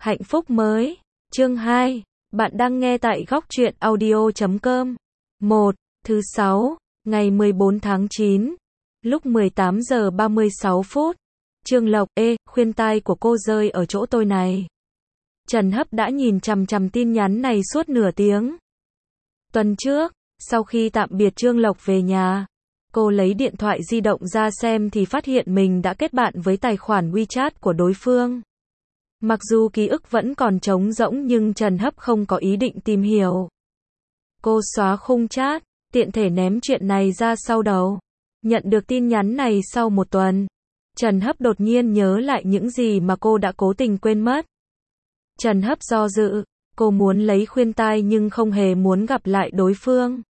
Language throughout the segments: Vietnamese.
Hạnh phúc mới. Chương 2. Bạn đang nghe tại góc truyện audio.com. 1. Thứ 6, ngày 14 tháng 9, lúc 18 giờ 36 phút. Trương Lộc, khuyên tai của cô rơi ở chỗ tôi này. Trần Hấp đã nhìn chằm chằm tin nhắn này suốt nửa tiếng. Tuần trước, sau khi tạm biệt Trương Lộc về nhà, cô lấy điện thoại di động ra xem thì phát hiện mình đã kết bạn với tài khoản WeChat của đối phương. Mặc dù ký ức vẫn còn trống rỗng nhưng Trần Hấp không có ý định tìm hiểu. Cô xóa khung chat, tiện thể ném chuyện này ra sau đầu. Nhận được tin nhắn này sau một tuần, Trần Hấp đột nhiên nhớ lại những gì mà cô đã cố tình quên mất. Trần Hấp do dự, cô muốn lấy khuyên tai nhưng không hề muốn gặp lại đối phương.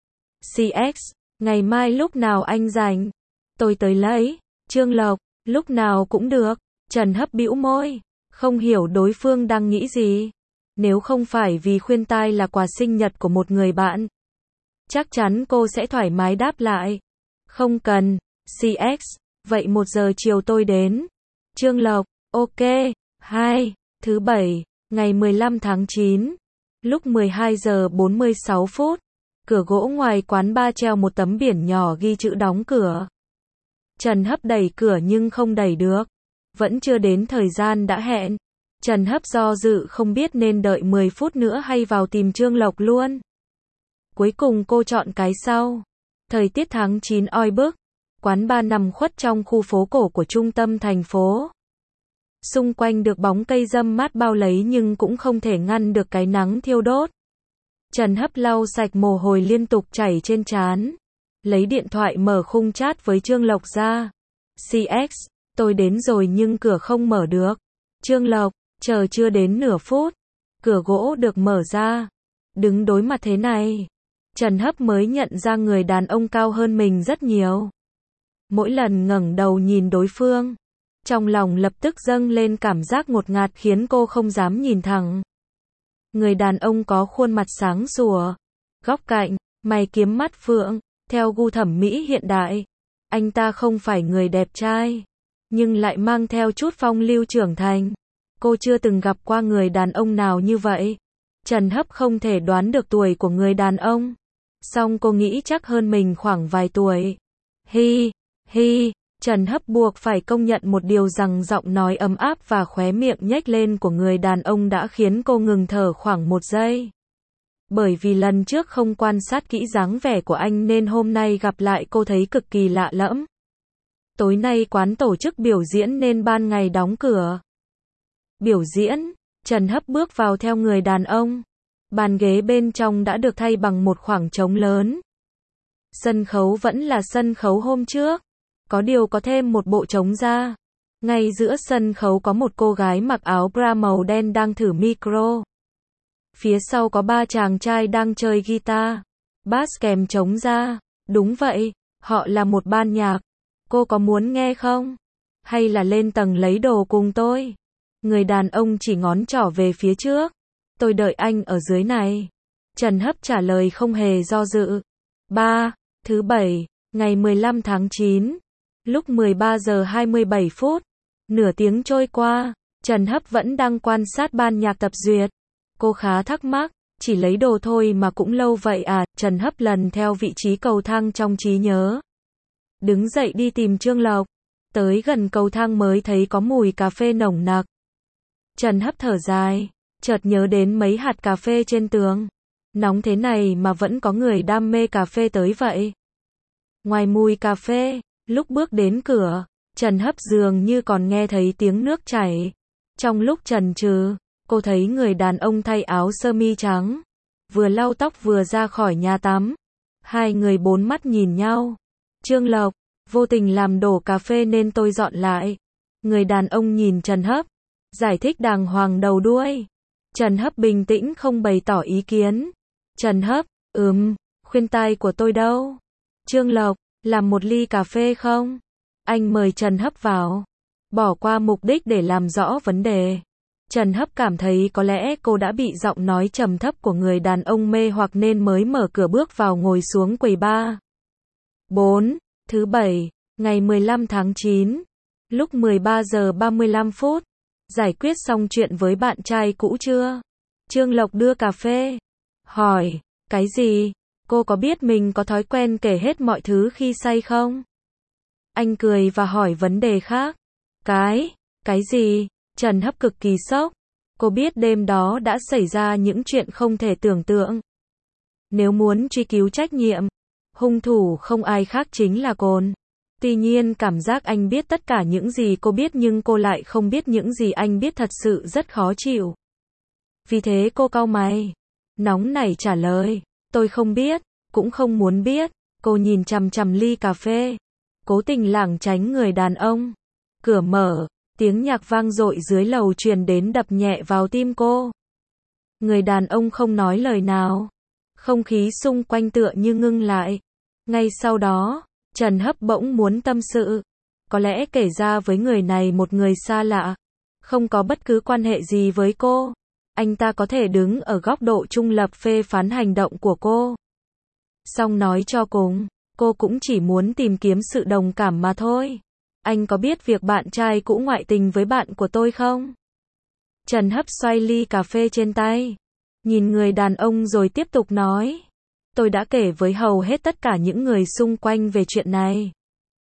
CX, ngày mai lúc nào anh rảnh? Tôi tới lấy. Trương Lộc, lúc nào cũng được. Trần Hấp bĩu môi, không hiểu đối phương đang nghĩ gì. Nếu không phải vì khuyên tai là quà sinh nhật của một người bạn, chắc chắn cô sẽ thoải mái đáp lại. Không cần. CX, vậy 1 giờ chiều tôi đến. Trương Lộc, ok. 2. Thứ Bảy, ngày 15 tháng 9, lúc 12 giờ 46 phút. Cửa gỗ ngoài quán bar treo một tấm biển nhỏ ghi chữ đóng cửa. Trần Hấp đẩy cửa nhưng không đẩy được. Vẫn chưa đến thời gian đã hẹn. Trần Hấp do dự không biết nên đợi 10 phút nữa hay vào tìm Trương Lộc luôn. Cuối cùng cô chọn cái sau. Thời tiết tháng 9 oi bức. Quán bar nằm khuất trong khu phố cổ của trung tâm thành phố. Xung quanh được bóng cây râm mát bao lấy nhưng cũng không thể ngăn được cái nắng thiêu đốt. Trần Hấp lau sạch mồ hôi liên tục chảy trên trán. Lấy điện thoại mở khung chat với Trương Lộc ra. CX, tôi đến rồi nhưng cửa không mở được. Trương Lộc, chờ chưa đến nửa phút. Cửa gỗ được mở ra. Đứng đối mặt thế này, Trần Hấp mới nhận ra người đàn ông cao hơn mình rất nhiều. Mỗi lần ngẩng đầu nhìn đối phương, trong lòng lập tức dâng lên cảm giác ngột ngạt khiến cô không dám nhìn thẳng. Người đàn ông có khuôn mặt sáng sủa, góc cạnh, mày kiếm mắt phượng, theo gu thẩm mỹ hiện đại. Anh ta không phải người đẹp trai, nhưng lại mang theo chút phong lưu trưởng thành. Cô chưa từng gặp qua người đàn ông nào như vậy. Trần Hấp không thể đoán được tuổi của người đàn ông. Song cô nghĩ chắc hơn mình khoảng vài tuổi. Hi, Trần Hấp buộc phải công nhận một điều rằng giọng nói ấm áp và khóe miệng nhếch lên của người đàn ông đã khiến cô ngừng thở khoảng 1 giây. Bởi vì lần trước không quan sát kỹ dáng vẻ của anh nên hôm nay gặp lại cô thấy cực kỳ lạ lẫm. Tối nay quán tổ chức biểu diễn nên ban ngày đóng cửa. Biểu diễn, Trần Hấp bước vào theo người đàn ông. Bàn ghế bên trong đã được thay bằng một khoảng trống lớn. Sân khấu vẫn là sân khấu hôm trước. Có điều có thêm một bộ trống ra. Ngay giữa sân khấu có một cô gái mặc áo bra màu đen đang thử micro. Phía sau có 3 chàng trai đang chơi guitar, bass kèm trống ra. Đúng vậy, họ là một ban nhạc. Cô có muốn nghe không? Hay là lên tầng lấy đồ cùng tôi? Người đàn ông chỉ ngón trỏ về phía trước. Tôi đợi anh ở dưới này. Trần Hấp trả lời không hề do dự. 3. Thứ Bảy, ngày 15 tháng 9, lúc 13 giờ 27 phút. Nửa tiếng trôi qua, Trần Hấp vẫn đang quan sát ban nhạc tập duyệt. Cô khá thắc mắc, chỉ lấy đồ thôi mà cũng lâu vậy à? Trần Hấp lần theo vị trí cầu thang trong trí nhớ. Đứng dậy đi tìm Trương Lộc. Tới gần cầu thang mới thấy có mùi cà phê nồng nặc. Trần Hấp thở dài, chợt nhớ đến mấy hạt cà phê trên tường. Nóng thế này mà vẫn có người đam mê cà phê tới vậy. Ngoài mùi cà phê, lúc bước đến cửa, Trần Hấp dường như còn nghe thấy tiếng nước chảy. Trong lúc chần chừ, cô thấy người đàn ông thay áo sơ mi trắng, vừa lau tóc vừa ra khỏi nhà tắm. Hai người bốn mắt nhìn nhau. Trương Lộc, vô tình làm đổ cà phê nên tôi dọn lại. Người đàn ông nhìn Trần Hấp, giải thích đàng hoàng đầu đuôi. Trần Hấp bình tĩnh không bày tỏ ý kiến. Trần Hấp, khuyên tai của tôi đâu? Trương Lộc, làm một ly cà phê không? Anh mời Trần Hấp vào. Bỏ qua mục đích để làm rõ vấn đề. Trần Hấp cảm thấy có lẽ cô đã bị giọng nói trầm thấp của người đàn ông mê hoặc nên mới mở cửa bước vào ngồi xuống quầy bar. 4. Thứ Bảy, ngày 15 tháng 9, lúc 13 giờ 35 phút. Giải quyết xong chuyện với bạn trai cũ chưa? Trương Lộc đưa cà phê. Hỏi, cái gì? Cô có biết mình có thói quen kể hết mọi thứ khi say không? Anh cười và hỏi vấn đề khác. Cái gì? Trần Hấp cực kỳ sốc. Cô biết đêm đó đã xảy ra những chuyện không thể tưởng tượng. Nếu muốn truy cứu trách nhiệm, hung thủ không ai khác chính là Cồn. Tuy nhiên cảm giác anh biết tất cả những gì cô biết nhưng cô lại không biết những gì anh biết thật sự rất khó chịu. Vì thế cô cau mày, nóng nảy trả lời, tôi không biết, cũng không muốn biết. Cô nhìn chằm chằm ly cà phê, cố tình lảng tránh người đàn ông. Cửa mở, tiếng nhạc vang dội dưới lầu truyền đến đập nhẹ vào tim cô. Người đàn ông không nói lời nào. Không khí xung quanh tựa như ngưng lại. Ngay sau đó, Trần Hấp bỗng muốn tâm sự. Có lẽ kể ra với người này một người xa lạ, không có bất cứ quan hệ gì với cô. Anh ta có thể đứng ở góc độ trung lập phê phán hành động của cô. Song nói cho cùng, cô cũng chỉ muốn tìm kiếm sự đồng cảm mà thôi. Anh có biết việc bạn trai cũ ngoại tình với bạn của tôi không? Trần Hấp xoay ly cà phê trên tay, nhìn người đàn ông rồi tiếp tục nói. Tôi đã kể với hầu hết tất cả những người xung quanh về chuyện này.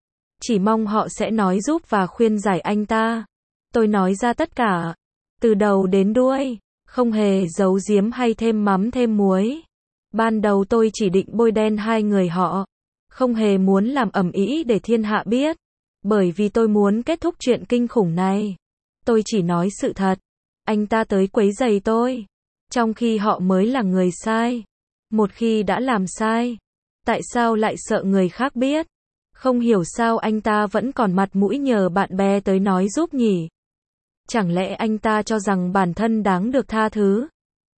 Chỉ mong họ sẽ nói giúp và khuyên giải anh ta. Tôi nói ra tất cả, từ đầu đến đuôi, không hề giấu giếm hay thêm mắm thêm muối. Ban đầu tôi chỉ định bôi đen hai người họ, không hề muốn làm ầm ĩ để thiên hạ biết, bởi vì tôi muốn kết thúc chuyện kinh khủng này. Tôi chỉ nói sự thật. Anh ta tới quấy rầy tôi, trong khi họ mới là người sai. Một khi đã làm sai, tại sao lại sợ người khác biết? Không hiểu sao anh ta vẫn còn mặt mũi nhờ bạn bè tới nói giúp nhỉ? Chẳng lẽ anh ta cho rằng bản thân đáng được tha thứ?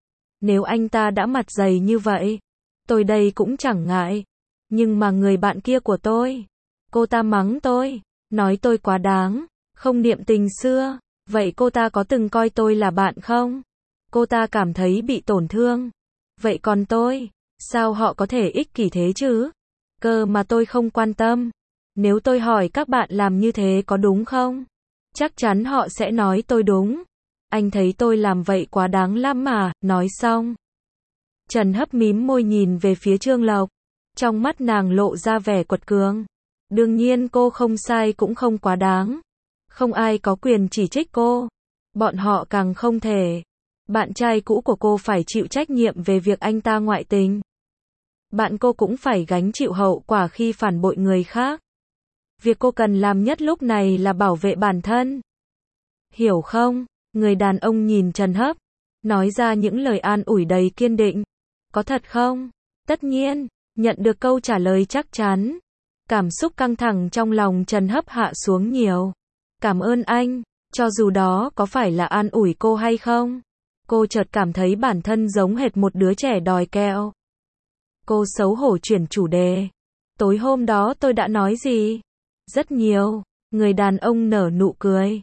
Nếu anh ta đã mặt dày như vậy, tôi đây cũng chẳng ngại. Nhưng mà người bạn kia của tôi, cô ta mắng tôi, nói tôi quá đáng, không niệm tình xưa. Vậy cô ta có từng coi tôi là bạn không? Cô ta cảm thấy bị tổn thương. Vậy còn tôi, sao họ có thể ích kỷ thế chứ? Cơ mà tôi không quan tâm. Nếu tôi hỏi các bạn làm như thế có đúng không? Chắc chắn họ sẽ nói tôi đúng. Anh thấy tôi làm vậy quá đáng lắm mà. Nói xong, Trần Hấp mím môi nhìn về phía Trương Lộc. Trong mắt nàng lộ ra vẻ quật cường. Đương nhiên cô không sai cũng không quá đáng. Không ai có quyền chỉ trích cô. Bọn họ càng không thể. Bạn trai cũ của cô phải chịu trách nhiệm về việc anh ta ngoại tình. Bạn cô cũng phải gánh chịu hậu quả khi phản bội người khác. Việc cô cần làm nhất lúc này là bảo vệ bản thân. Hiểu không? Người đàn ông nhìn Trần Hấp, nói ra những lời an ủi đầy kiên định. Có thật không? Tất nhiên, nhận được câu trả lời chắc chắn. Cảm xúc căng thẳng trong lòng Trần Hấp hạ xuống nhiều. Cảm ơn anh, cho dù đó có phải là an ủi cô hay không. Cô chợt cảm thấy bản thân giống hệt một đứa trẻ đòi kẹo. Cô xấu hổ chuyển chủ đề. Tối hôm đó tôi đã nói gì? Rất nhiều. Người đàn ông nở nụ cười.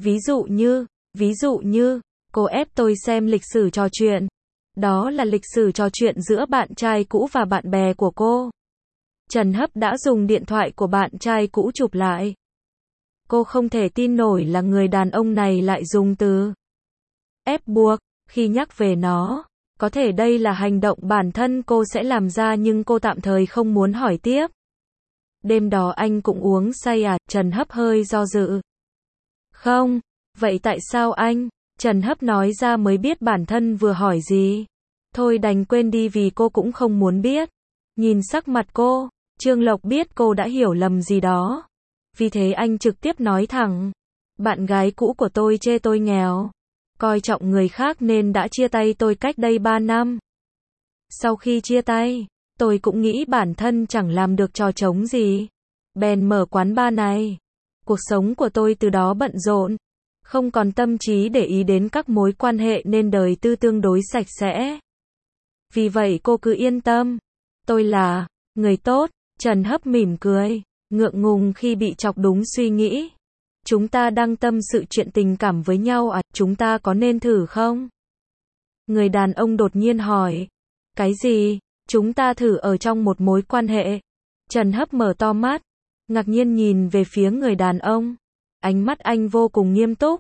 Ví dụ như, cô ép tôi xem lịch sử trò chuyện. Đó là lịch sử trò chuyện giữa bạn trai cũ và bạn bè của cô. Trần Hấp đã dùng điện thoại của bạn trai cũ chụp lại. Cô không thể tin nổi là người đàn ông này lại dùng từ ép buộc khi nhắc về nó. Có thể đây là hành động bản thân cô sẽ làm ra nhưng cô tạm thời không muốn hỏi tiếp. Đêm đó anh cũng uống say à? Trần Hấp hơi do dự. Không, vậy tại sao anh? Trần Hấp nói ra mới biết bản thân vừa hỏi gì. Thôi đành quên đi vì cô cũng không muốn biết. Nhìn sắc mặt cô, Trương Lộc biết cô đã hiểu lầm gì đó. Vì thế anh trực tiếp nói thẳng. Bạn gái cũ của tôi chê tôi nghèo, coi trọng người khác nên đã chia tay tôi cách đây 3 năm. Sau khi chia tay, tôi cũng nghĩ bản thân chẳng làm được trò trống gì. Bèn mở quán bar này. Cuộc sống của tôi từ đó bận rộn, không còn tâm trí để ý đến các mối quan hệ nên đời tư tương đối sạch sẽ. Vì vậy cô cứ yên tâm. Tôi là người tốt. Trần Hấp mỉm cười, ngượng ngùng khi bị chọc đúng suy nghĩ. Chúng ta đang tâm sự chuyện tình cảm với nhau à? Chúng ta có nên thử không? Người đàn ông đột nhiên hỏi. Cái gì? Chúng ta thử ở trong một mối quan hệ? Trần Hấp mở to mắt, ngạc nhiên nhìn về phía người đàn ông. Ánh mắt anh vô cùng nghiêm túc.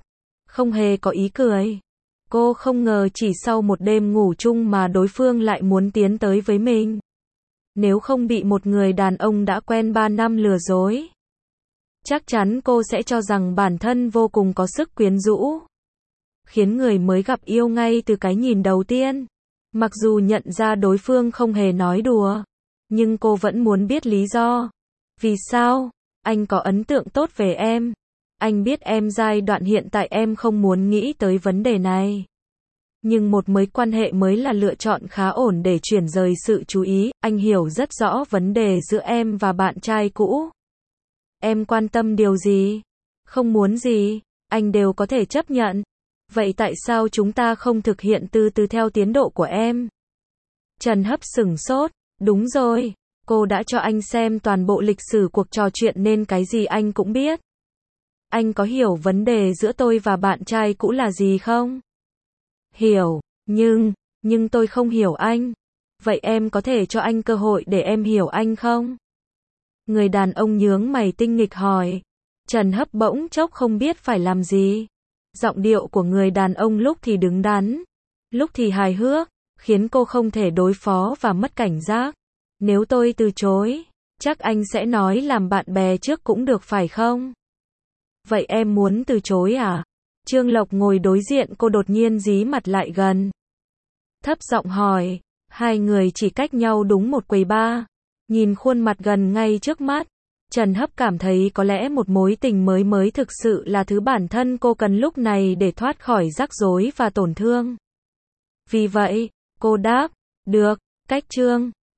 không hề có ý cười. Cô không ngờ chỉ sau một đêm ngủ chung mà đối phương lại muốn tiến tới với mình. Nếu không bị một người đàn ông đã quen 3 năm lừa dối, chắc chắn cô sẽ cho rằng bản thân vô cùng có sức quyến rũ, khiến người mới gặp yêu ngay từ cái nhìn đầu tiên. Mặc dù nhận ra đối phương không hề nói đùa, nhưng cô vẫn muốn biết lý do. Vì sao? Anh có ấn tượng tốt về em. Anh biết em giai đoạn hiện tại em không muốn nghĩ tới vấn đề này. Nhưng một mối quan hệ mới là lựa chọn khá ổn để chuyển rời sự chú ý. Anh hiểu rất rõ vấn đề giữa em và bạn trai cũ. Em quan tâm điều gì? Không muốn gì? Anh đều có thể chấp nhận. Vậy tại sao chúng ta không thực hiện từ từ theo tiến độ của em? Trần Hấp sửng sốt. Đúng rồi, cô đã cho anh xem toàn bộ lịch sử cuộc trò chuyện nên cái gì anh cũng biết. Anh có hiểu vấn đề giữa tôi và bạn trai cũ là gì không? Hiểu, nhưng tôi không hiểu anh. Vậy em có thể cho anh cơ hội để em hiểu anh không? Người đàn ông nhướng mày tinh nghịch hỏi. Trần Hấp bỗng chốc không biết phải làm gì. Giọng điệu của người đàn ông lúc thì đứng đắn, lúc thì hài hước, khiến cô không thể đối phó và mất cảnh giác. Nếu tôi từ chối, chắc anh sẽ nói làm bạn bè trước cũng được phải không? Vậy em muốn từ chối à? Trương Lộc ngồi đối diện cô đột nhiên dí mặt lại gần. Thấp giọng hỏi, hai người chỉ cách nhau đúng một quầy bar. Nhìn khuôn mặt gần ngay trước mắt, Trần Hấp cảm thấy có lẽ một mối tình mới thực sự là thứ bản thân cô cần lúc này để thoát khỏi rắc rối và tổn thương. Vì vậy, cô đáp, được, cách Trương.